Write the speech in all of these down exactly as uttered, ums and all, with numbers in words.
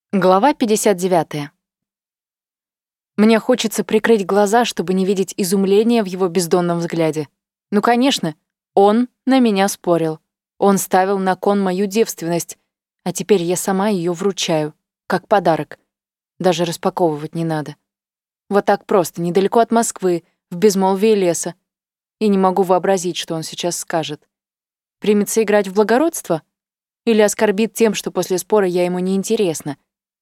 Глава пятьдесят девятая. Мне хочется прикрыть глаза, чтобы не видеть изумления в его бездонном взгляде. Ну, конечно, он на меня спорил. Он ставил на кон мою девственность, а теперь я сама ее вручаю, как подарок. Даже распаковывать не надо. Вот так просто, недалеко от Москвы, в безмолвии леса. И не могу вообразить, что он сейчас скажет. Примется играть в благородство? Или оскорбит тем, что после спора я ему неинтересна?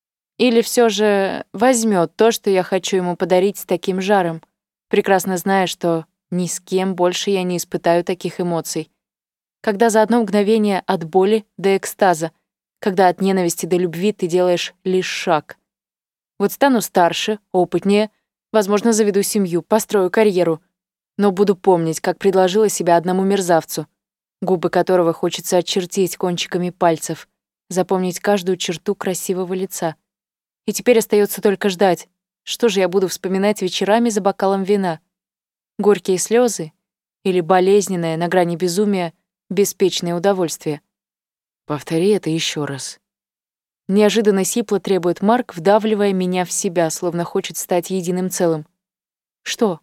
Или все же возьмет то, что я хочу ему подарить с таким жаром, прекрасно зная, что ни с кем больше я не испытаю таких эмоций. Когда за одно мгновение от боли до экстаза, когда от ненависти до любви ты делаешь лишь шаг. Вот стану старше, опытнее, возможно, заведу семью, построю карьеру, но буду помнить, как предложила себя одному мерзавцу, губы которого хочется очертить кончиками пальцев, запомнить каждую черту красивого лица. И теперь остается только ждать, что же я буду вспоминать вечерами за бокалом вина. Горькие слезы или болезненное, на грани безумия, беспечное удовольствие. Повтори это еще раз. Неожиданно сипло требует Марк, вдавливая меня в себя, словно хочет стать единым целым. Что?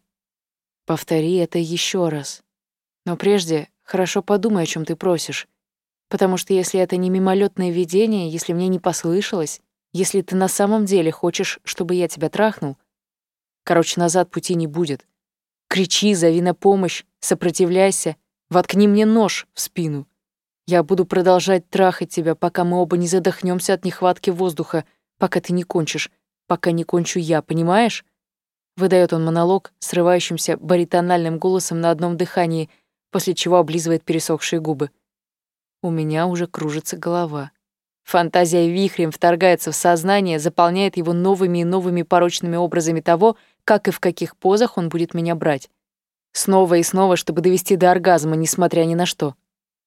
Повтори это еще раз. Но прежде хорошо подумай, о чем ты просишь. Потому что если это не мимолетное видение, если мне не послышалось, если ты на самом деле хочешь, чтобы я тебя трахнул, короче, назад пути не будет. Кричи, зови на помощь, сопротивляйся, воткни мне нож в спину. Я буду продолжать трахать тебя, пока мы оба не задохнемся от нехватки воздуха, пока ты не кончишь, пока не кончу я, понимаешь? Выдает он монолог срывающимся баритональным голосом на одном дыхании, после чего облизывает пересохшие губы. У меня уже кружится голова. Фантазия вихрем вторгается в сознание, заполняет его новыми и новыми порочными образами того, как и в каких позах он будет меня брать. Снова и снова, чтобы довести до оргазма, несмотря ни на что.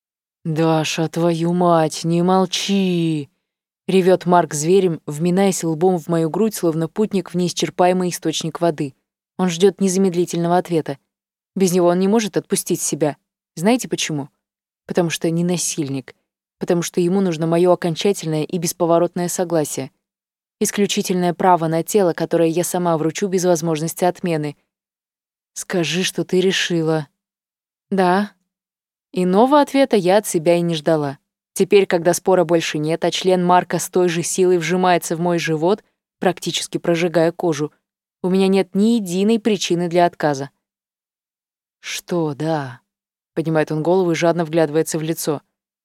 «Даша, твою мать, не молчи!» — ревет Марк зверем, вминаясь лбом в мою грудь, словно путник в неисчерпаемый источник воды. Он ждет незамедлительного ответа. Без него он не может отпустить себя. Знаете почему? Потому что не насильник. Потому что ему нужно мое окончательное и бесповоротное согласие. Исключительное право на тело, которое я сама вручу без возможности отмены. «Скажи, что ты решила». «Да». Иного ответа я от себя и не ждала. Теперь, когда спора больше нет, а член Марка с той же силой вжимается в мой живот, практически прожигая кожу, у меня нет ни единой причины для отказа. «Что, да?» — поднимает он голову и жадно вглядывается в лицо.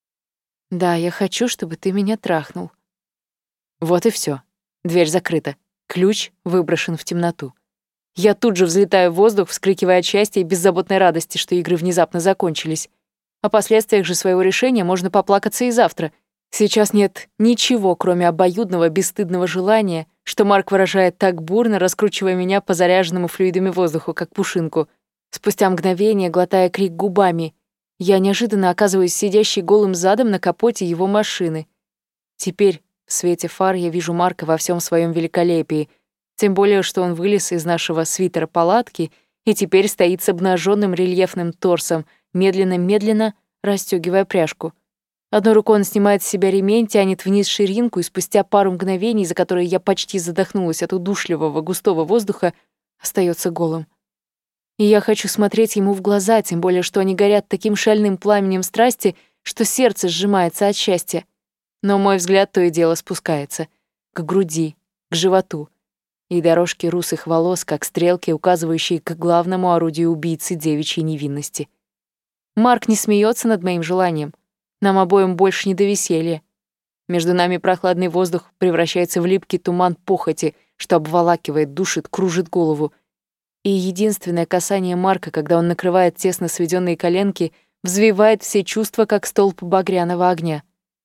«Да, я хочу, чтобы ты меня трахнул». Вот и все. Дверь закрыта. Ключ выброшен в темноту. Я тут же взлетаю в воздух, вскрикивая от счастья и беззаботной радости, что игры внезапно закончились. О последствиях же своего решения можно поплакаться и завтра. Сейчас нет ничего, кроме обоюдного, бесстыдного желания, что Марк выражает так бурно, раскручивая меня по заряженному флюидами воздуху, как пушинку. Спустя мгновение, глотая крик губами, я неожиданно оказываюсь сидящей голым задом на капоте его машины. Теперь в свете фар я вижу Марка во всем своем великолепии, тем более, что он вылез из нашего свитера палатки и теперь стоит с обнаженным рельефным торсом, медленно-медленно расстёгивая пряжку. Одной рукой он снимает с себя ремень, тянет вниз ширинку, и спустя пару мгновений, за которые я почти задохнулась от удушливого густого воздуха, остается голым. И я хочу смотреть ему в глаза, тем более, что они горят таким шальным пламенем страсти, что сердце сжимается от счастья. Но мой взгляд то и дело спускается. К груди, к животу. И дорожки русых волос, как стрелки, указывающие к главному орудию убийцы девичьей невинности. Марк не смеется над моим желанием. Нам обоим больше не до веселья. Между нами прохладный воздух превращается в липкий туман похоти, что обволакивает, душит, кружит голову. И единственное касание Марка, когда он накрывает тесно сведенные коленки, взвивает все чувства, как столб багряного огня.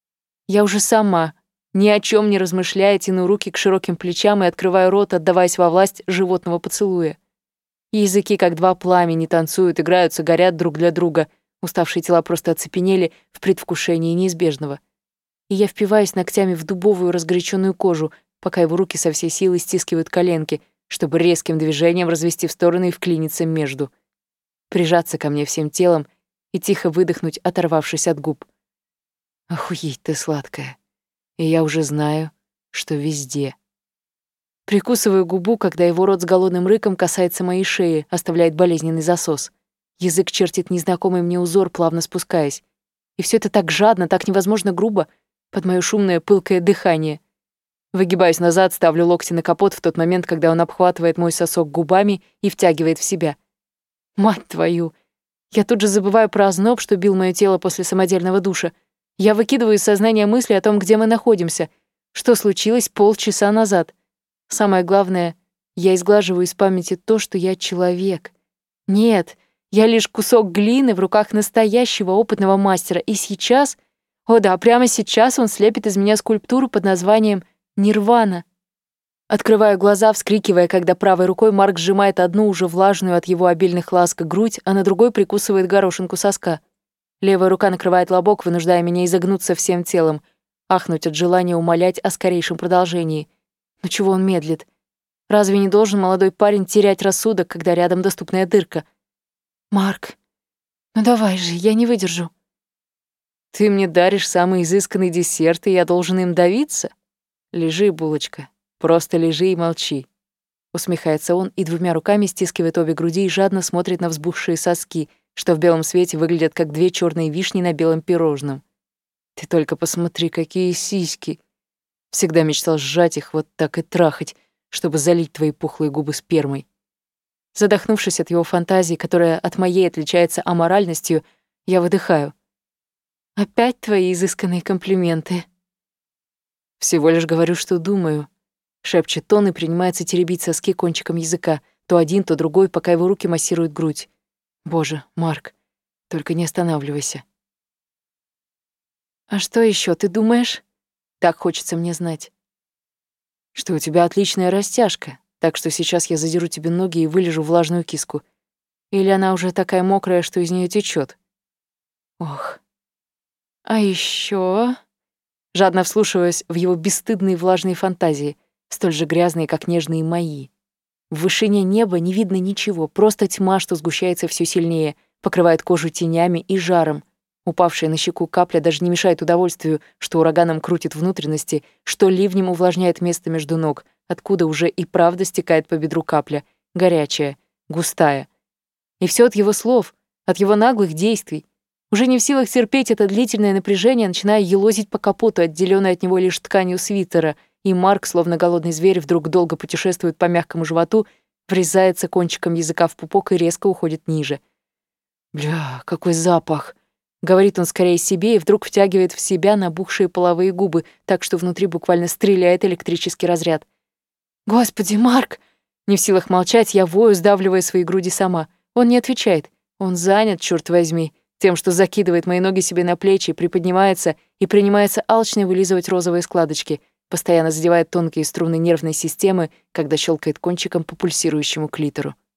Я уже сама, ни о чем не размышляя, тяну руки к широким плечам и открываю рот, отдаваясь во власть животного поцелуя. Языки, как два пламени, танцуют, играются, горят друг для друга. Уставшие тела просто оцепенели в предвкушении неизбежного. И я впиваюсь ногтями в дубовую разгоряченную кожу, пока его руки со всей силы стискивают коленки, чтобы резким движением развести в стороны и вклиниться между. Прижаться ко мне всем телом и тихо выдохнуть, оторвавшись от губ. Охуеть ты сладкая. И я уже знаю, что везде. Прикусываю губу, когда его рот с голодным рыком касается моей шеи, оставляет болезненный засос. Язык чертит незнакомый мне узор, плавно спускаясь. И все это так жадно, так невозможно грубо, под моё шумное пылкое дыхание. Выгибаюсь назад, ставлю локти на капот в тот момент, когда он обхватывает мой сосок губами и втягивает в себя. Мать твою! Я тут же забываю про озноб, что бил моё тело после самодельного душа. Я выкидываю из сознания мысли о том, где мы находимся, что случилось полчаса назад. Самое главное, я изглаживаю из памяти то, что я человек. Нет, я лишь кусок глины в руках настоящего опытного мастера, и сейчас, о да, прямо сейчас он слепит из меня скульптуру под названием «Нирвана». Открываю глаза, вскрикивая, когда правой рукой Марк сжимает одну уже влажную от его обильных ласк грудь, а на другой прикусывает горошинку соска. Левая рука накрывает лобок, вынуждая меня изогнуться всем телом, ахнуть от желания умолять о скорейшем продолжении. Но чего он медлит? Разве не должен молодой парень терять рассудок, когда рядом доступная дырка? «Марк, ну давай же, я не выдержу». «Ты мне даришь самый изысканный десерт, и я должен им давиться? Лежи, булочка, просто лежи и молчи». Усмехается он и двумя руками стискивает обе груди и жадно смотрит на взбухшие соски, что в белом свете выглядят как две черные вишни на белом пирожном. «Ты только посмотри, какие сиськи! Всегда мечтал сжать их вот так и трахать, чтобы залить твои пухлые губы спермой». Задохнувшись от его фантазии, которая от моей отличается аморальностью, я выдыхаю. «Опять твои изысканные комплименты». «Всего лишь говорю, что думаю», — шепчет он и принимается теребить соски кончиком языка, то один, то другой, пока его руки массируют грудь. «Боже, Марк, только не останавливайся». «А что еще ты думаешь?» Так хочется мне знать. «Что у тебя отличная растяжка, так что сейчас я задеру тебе ноги и вылежу влажную киску. Или она уже такая мокрая, что из нее течет. Ох. А еще, жадно вслушиваясь в его бесстыдные влажные фантазии, столь же грязные, как нежные мои. В вышине неба не видно ничего, просто тьма, что сгущается все сильнее, покрывает кожу тенями и жаром. Упавшая на щеку капля даже не мешает удовольствию, что ураганом крутит внутренности, что ливнем увлажняет место между ног, откуда уже и правда стекает по бедру капля, горячая, густая. И все от его слов, от его наглых действий. Уже не в силах терпеть это длительное напряжение, начиная елозить по капоту, отделённой от него лишь тканью свитера, и Марк, словно голодный зверь, вдруг долго путешествует по мягкому животу, врезается кончиком языка в пупок и резко уходит ниже. «Бля, какой запах!» — говорит он скорее себе и вдруг втягивает в себя набухшие половые губы, так что внутри буквально стреляет электрический разряд. «Господи, Марк!» Не в силах молчать, я вою, сдавливая свои груди сама. Он не отвечает. Он занят, черт возьми, тем, что закидывает мои ноги себе на плечи, приподнимается и принимается алчно вылизывать розовые складочки, постоянно задевает тонкие струны нервной системы, когда щелкает кончиком по пульсирующему клитору.